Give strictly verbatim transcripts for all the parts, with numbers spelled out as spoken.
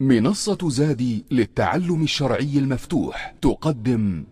منصة زادي للتعلم الشرعي المفتوح تقدم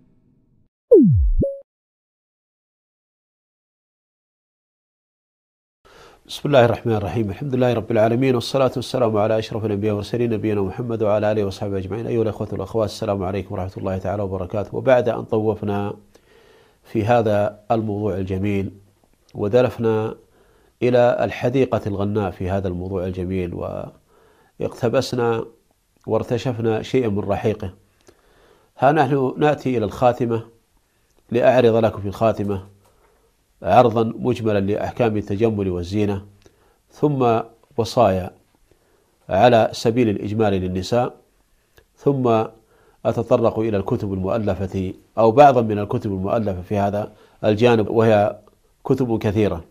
بسم الله الرحمن الرحيم. الحمد لله رب العالمين، والصلاة والسلام على أشرف الأنبياء والمرسلين نبينا محمد وعلى آله وصحبه أجمعين. أيها الأخوة والأخوات، السلام عليكم ورحمة الله تعالى وبركاته. وبعد أن طوفنا في هذا الموضوع الجميل ودلفنا إلى الحديقة الغناء في هذا الموضوع الجميل واقتبسنا وارتشفنا شيئا من رحيقه، ها نحن نأتي إلى الخاتمة لأعرض لكم في الخاتمة عرضا مجملا لأحكام التجمل والزينة، ثم وصايا على سبيل الإجمال للنساء، ثم أتطرق إلى الكتب المؤلفة أو بعضا من الكتب المؤلفة في هذا الجانب، وهي كتب كثيرة.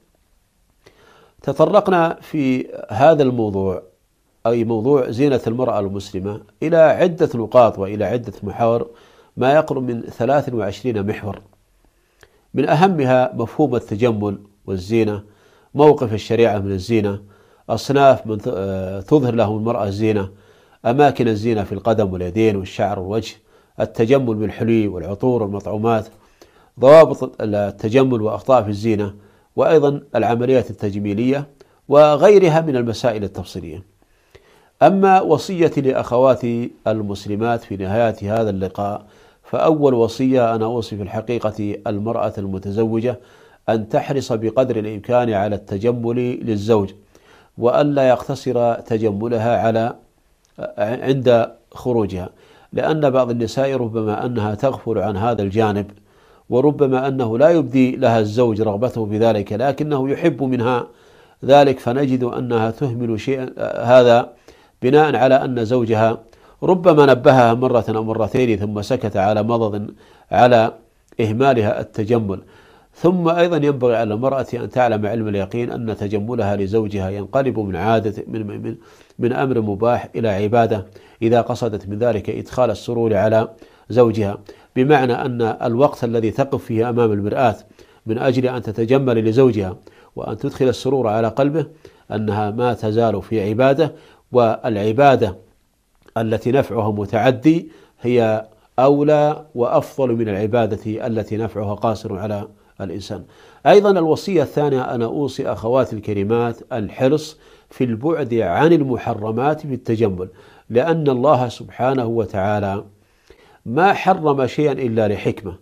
تطرقنا في هذا الموضوع أي موضوع زينة المرأة المسلمة إلى عدة نقاط وإلى عدة محاور، ما يقرب من ثلاث وعشرين محور. من أهمها مفهوم التجمل والزينة، موقف الشريعة من الزينة، أصناف من تظهر لهم المرأة الزينة، أماكن الزينة في القدم واليدين والشعر والوجه، التجمل بالحلي والعطور والمطعومات، ضوابط التجمل وأخطاء في الزينة، وأيضا العمليات التجميلية وغيرها من المسائل التفصيلية. أما وصيتي لأخواتي المسلمات في نهاية هذا اللقاء، فأول وصية أنا أوصي في الحقيقة المرأة المتزوجة أن تحرص بقدر الإمكان على التجمل للزوج، وألا يقتصر تجملها على عند خروجها، لأن بعض النساء ربما أنها تغفل عن هذا الجانب، وربما أنه لا يبدي لها الزوج رغبته في ذلك لكنه يحب منها ذلك، فنجد أنها تهمل شيئا هذا بناء على أن زوجها ربما نبهها مرة أو مرتين ثم سكت على مضض على إهمالها التجمل. ثم أيضا ينبغي على المرأة أن تعلم علم اليقين أن تجملها لزوجها ينقلب من عادة من, من, من أمر مباح إلى عبادة إذا قصدت من ذلك إدخال السرور على زوجها، بمعنى أن الوقت الذي تقف فيه أمام المرآة من أجل أن تتجمل لزوجها وأن تدخل السرور على قلبه أنها ما تزال في عبادة، والعبادة التي نفعها متعدي هي أولى وأفضل من العبادة التي نفعها قاصر على الإنسان. أيضا الوصية الثانية أنا أوصي أخواتي الكريمات الحرص في البعد عن المحرمات في التجمل، لأن الله سبحانه وتعالى ما حرم شيئا إلا لحكمة،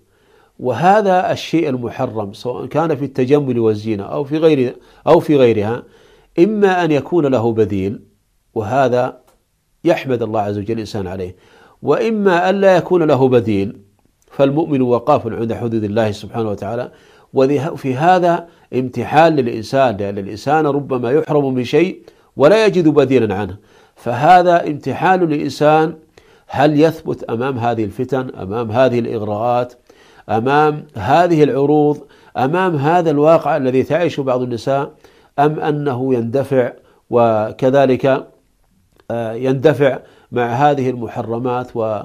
وهذا الشيء المحرم سواء كان في التجمل والزينة أو في غير أو في غيرها إما أن يكون له بديل، وهذا يحمد الله عز وجل الإنسان عليه، وإما ألا يكون له بديل، فالمؤمن وقاف عند حدود الله سبحانه وتعالى. وفي هذا امتحان للإنسان، لأن الإنسان ربما يحرم من شيء ولا يجد بديلا عنه، فهذا امتحان للإنسان هل يثبت أمام هذه الفتن، أمام هذه الإغراءات، أمام هذه العروض، أمام هذا الواقع الذي تعيشه بعض النساء، أم أنه يندفع وكذلك يندفع مع هذه المحرمات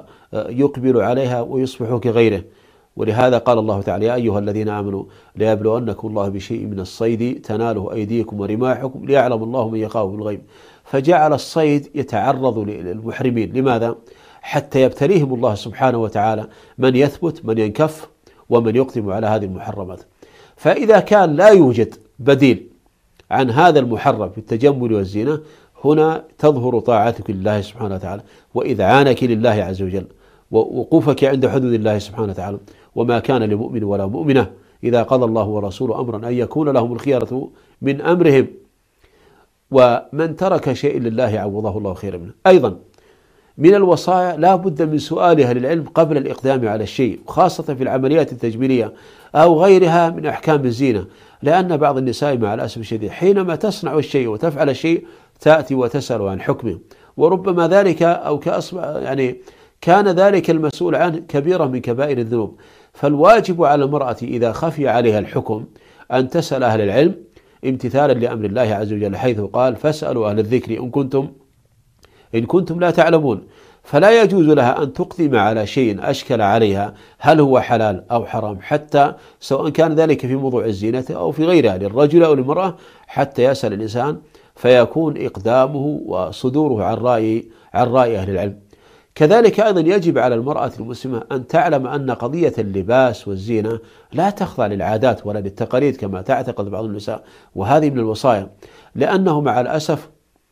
ويقبل عليها ويصبح كغيره. ولهذا قال الله تعالى: يا أيها الذين آمنوا ليبلونكم الله بشيء من الصيد تناله أيديكم ورماحكم ليعلم الله من يخافه بالغيب. فجعل الصيد يتعرض للمحرمين، لماذا؟ حتى يبتليهم الله سبحانه وتعالى من يثبت من ينكف ومن يقدم على هذه المحرمات. فإذا كان لا يوجد بديل عن هذا المحرم في التجمل والزينة، هنا تظهر طاعتك لله سبحانه وتعالى وإذعانك لله عز وجل ووقوفك عند حدود الله سبحانه وتعالى. وما كان لمؤمن ولا مؤمنة إذا قضى الله ورسوله أمرا أن يكون لهم الخيرة من أمرهم، ومن ترك شيء لله عوضه الله خيرا منه. أيضا من الوصايا لا بد من سؤالها للعلم قبل الإقدام على الشيء، خاصة في العمليات التجميلية أو غيرها من أحكام الزينة، لأن بعض النساء مع الأسف الشديد حينما تصنع الشيء وتفعل الشيء تأتي وتسأل عن حكمه، وربما ذلك أو كأصبح يعني كان ذلك المسؤول عنه كبيرة من كبائر الذنوب. فالواجب على المرأة إذا خفي عليها الحكم أن تسأل أهل العلم امتثالا لأمر الله عز وجل، حيث قال: فاسألوا أهل الذكر إن كنتم إن كنتم لا تعلمون. فلا يجوز لها أن تقدم على شيء أشكل عليها هل هو حلال أو حرام، حتى سواء كان ذلك في موضوع الزينة أو في غيرها للرجل أو للمرأة، حتى يسأل الإنسان فيكون إقدامه وصدوره عن رأي عن رأي أهل العلم. كذلك أيضا يجب على المرأة المسلمة أن تعلم أن قضية اللباس والزينة لا تخضع للعادات ولا للتقاليد كما تعتقد بعض النساء، وهذه من الوصايا، لأنه مع الأسف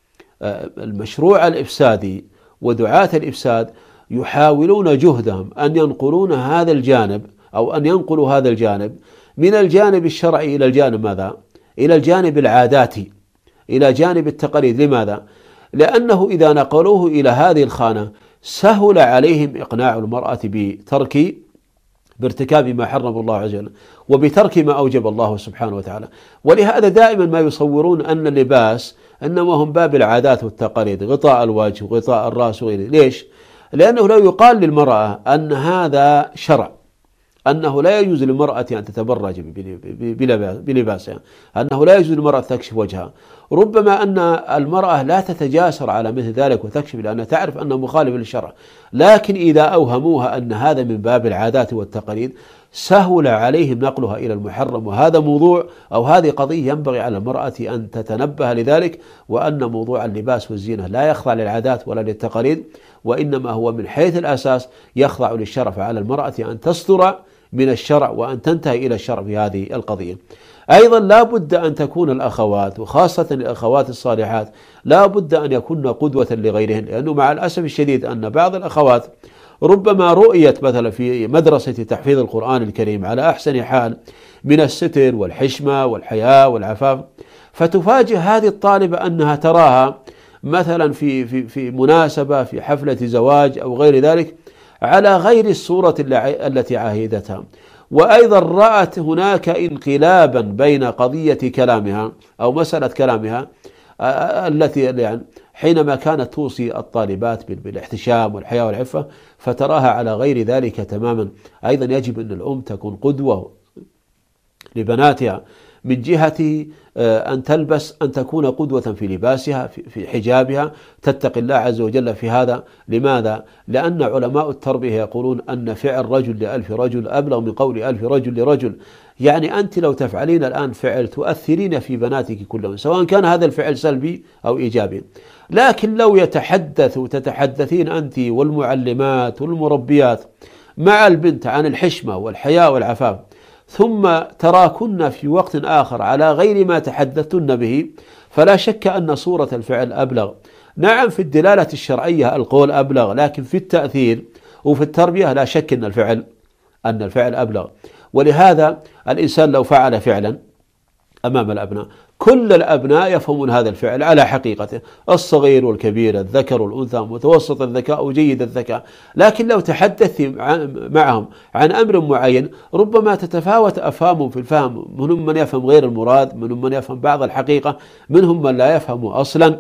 المشروع الإفسادي ودعاة الإفساد يحاولون جهدهم أن ينقلون هذا الجانب أو أن ينقلوا هذا الجانب من الجانب الشرعي إلى الجانب ماذا؟ إلى الجانب العاداتي، إلى جانب التقاليد. لماذا؟ لأنه إذا نقلوه إلى هذه الخانة سهل عليهم إقناع المرأة بترك بارتكاب ما حرم الله عز وجل وبترك ما أوجب الله سبحانه وتعالى. ولهذا دائما ما يصورون أن اللباس أنما هم باب العادات والتقاليد، غطاء الوجه وغطاء الرأس وغيره. ليش؟ لأنه لو يقال للمرأة أن هذا شرع، أنه لا يجوز للمرأة أن تتبرج بلباسها، أنه لا يجوز للمرأة تكشف وجهها، ربما أن المرأة لا تتجاسر على مثل ذلك وتكشف لأنها تعرف أنه مخالف للشرع. لكن إذا أوهموها أن هذا من باب العادات والتقاليد سهل عليهم نقلها إلى المحرم. وهذا موضوع أو هذه قضية ينبغي على المرأة أن تتنبه لذلك، وأن موضوع اللباس والزينة لا يخضع للعادات ولا للتقاليد، وإنما هو من حيث الأساس يخضع للشرع. فعلى المرأة أن تصدر من الشرع وأن تنتهي إلى الشرع في هذه القضية. أيضا لا بد أن تكون الأخوات وخاصة الأخوات الصالحات لا بد أن يكون قدوة لغيرهن، لأنه مع الأسف الشديد أن بعض الأخوات ربما رؤيت مثلا في مدرسة تحفيظ القرآن الكريم على أحسن حال من الستر والحشمة والحياء والعفاف، فتفاجئ هذه الطالبة أنها تراها مثلا في في في مناسبة في حفلة زواج أو غير ذلك على غير الصورة التي عاهدتها. وأيضا رأت هناك انقلابا بين قضية كلامها أو مسألة كلامها التي يعني حينما كانت توصي الطالبات بالاحتشام والحياء والعفة فتراها على غير ذلك تماما. أيضا يجب أن الأم تكون قدوة لبناتها من جهة أن تلبس أن تكون قدوة في لباسها في حجابها، تتقي الله عز وجل في هذا. لماذا؟ لأن علماء التربية يقولون أن فعل رجل لألف رجل أبلغ من قول ألف رجل لرجل. يعني أنت لو تفعلين الآن فعل تؤثرين في بناتك كلهم سواء كان هذا الفعل سلبي أو إيجابي. لكن لو يتحدث وتتحدثين أنت والمعلمات والمربيات مع البنت عن الحشمة والحياء والعفاف ثم تراكن في وقت آخر على غير ما تحدثتن به، فلا شك أن صورة الفعل أبلغ. نعم في الدلالة الشرعية القول أبلغ، لكن في التأثير وفي التربية لا شك أن الفعل أن الفعل أبلغ. ولهذا الإنسان لو فعل فعلا أمام الأبناء كل الأبناء يفهمون هذا الفعل على حقيقته، الصغير والكبير، الذكر والأنثى، متوسط الذكاء وجيد الذكاء. لكن لو تحدثت معهم عن أمر معين ربما تتفاوت أفهامهم في الفهم، منهم من يفهم غير المراد، منهم من يفهم بعض الحقيقة، منهم من لا يفهم أصلا.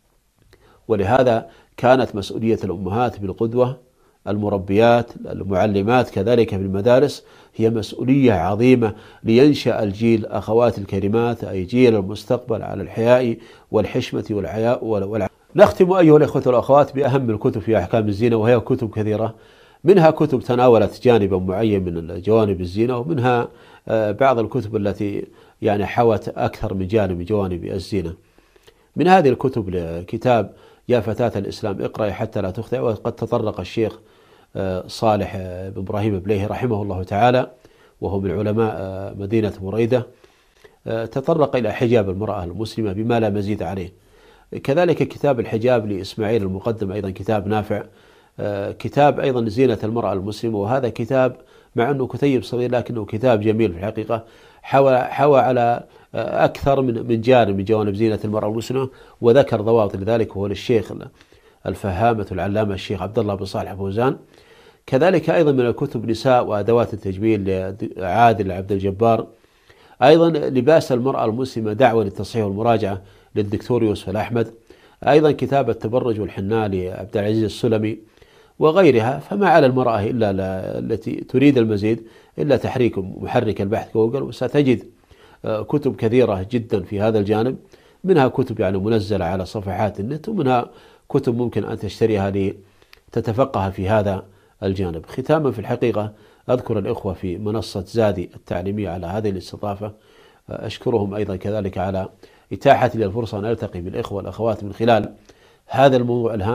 ولهذا كانت مسؤولية الأمهات بالقدوة، المربيات، المعلمات كذلك في المدارس، هي مسؤولية عظيمة لينشأ الجيل أخوات الكريمات أي جيل المستقبل على الحياء والحشمة والحياء والع... نختم أيها الأخوة والأخوات بأهم الكتب في أحكام الزينة، وهي كتب كثيرة، منها كتب تناولت جانبا معين من جوانب الزينة، ومنها بعض الكتب التي يعني حوت أكثر من جانب من جوانب الزينة. من هذه الكتب كتاب يا فتاة الإسلام اقرأي حتى لا تخطئ، وقد تطرق الشيخ صالح بن إبراهيم بليهي رحمه الله تعالى وهو من علماء مدينة بريدة، تطرق إلى حجاب المرأة المسلمة بما لا مزيد عليه. كذلك كتاب الحجاب لإسماعيل المقدم أيضا كتاب نافع. كتاب أيضا زينة المرأة المسلمة، وهذا كتاب مع أنه كتيب صغير لكنه كتاب جميل في الحقيقة، حوى حوى على أكثر من من جانب من جوانب زينة المرأة المسلمة، وذكر ضوابط لذلك، وهو للشيخ الفهامة العلامة الشيخ عبد الله بن صالح فوزان. كذلك أيضا من الكتب نساء وأدوات التجميل لعادل عبد الجبار. أيضا لباس المرأة المسلمة دعوة للتصحيح والمراجعة للدكتور يوسف الأحمد. أيضا كتاب التبرج والحناء لعبد العزيز السلمي وغيرها. فما على المرأة إلا التي تريد المزيد إلا تحريك محرك البحث جوجل، وستجد كتب كثيرة جدا في هذا الجانب، منها كتب يعني منزلة على صفحات النت، ومنها كتب ممكن أن تشتريها لتتفقه في هذا الجانب. ختاما في الحقيقة أذكر الإخوة في منصة زادي التعليمية على هذه الاستضافة، أشكرهم أيضا كذلك على إتاحة لي الفرصة أن ألتقي بالإخوة والأخوات من خلال هذا الموضوع الهام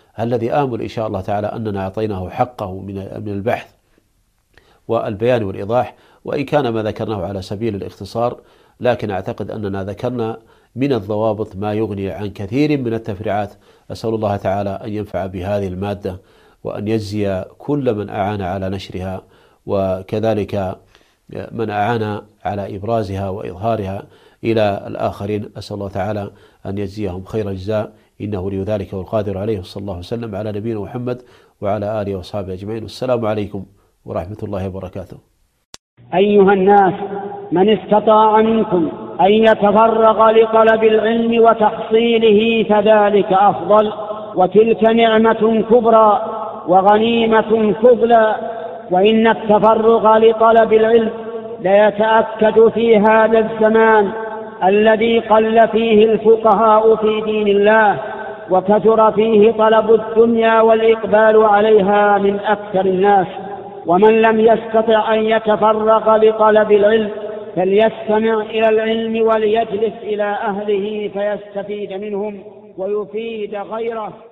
الذي آمل إن شاء الله تعالى أننا أعطيناه حقه من البحث والبيان والإيضاح، وإن كان ما ذكرناه على سبيل الاختصار، لكن أعتقد أننا ذكرنا من الضوابط ما يغني عن كثير من التفريعات. أسأل الله تعالى أن ينفع بهذه المادة، وأن يجزي كل من أعان على نشرها، وكذلك من أعان على إبرازها وإظهارها إلى الآخرين. أسأل الله تعالى أن يجزيهم خير الجزاء، إنه ولي ذلك والقادر عليه. صلى الله وسلم على نبينا محمد وعلى آله وأصحابه أجمعين، والسلام عليكم ورحمة الله وبركاته. أيها الناس، من استطاع منكم أن يتفرغ لطلب العلم وتحصيله فذلك أفضل، وتلك نعمة كبرى وغنيمة فضلى. وإن التفرغ لطلب العلم ليتأكد في هذا الزمان الذي قل فيه الفقهاء في دين الله، وكثر فيه طلب الدنيا والإقبال عليها من أكثر الناس. ومن لم يستطع أن يتفرغ لطلب العلم فليستمع إلى العلم وليجلس إلى أهله فيستفيد منهم ويفيد غيره.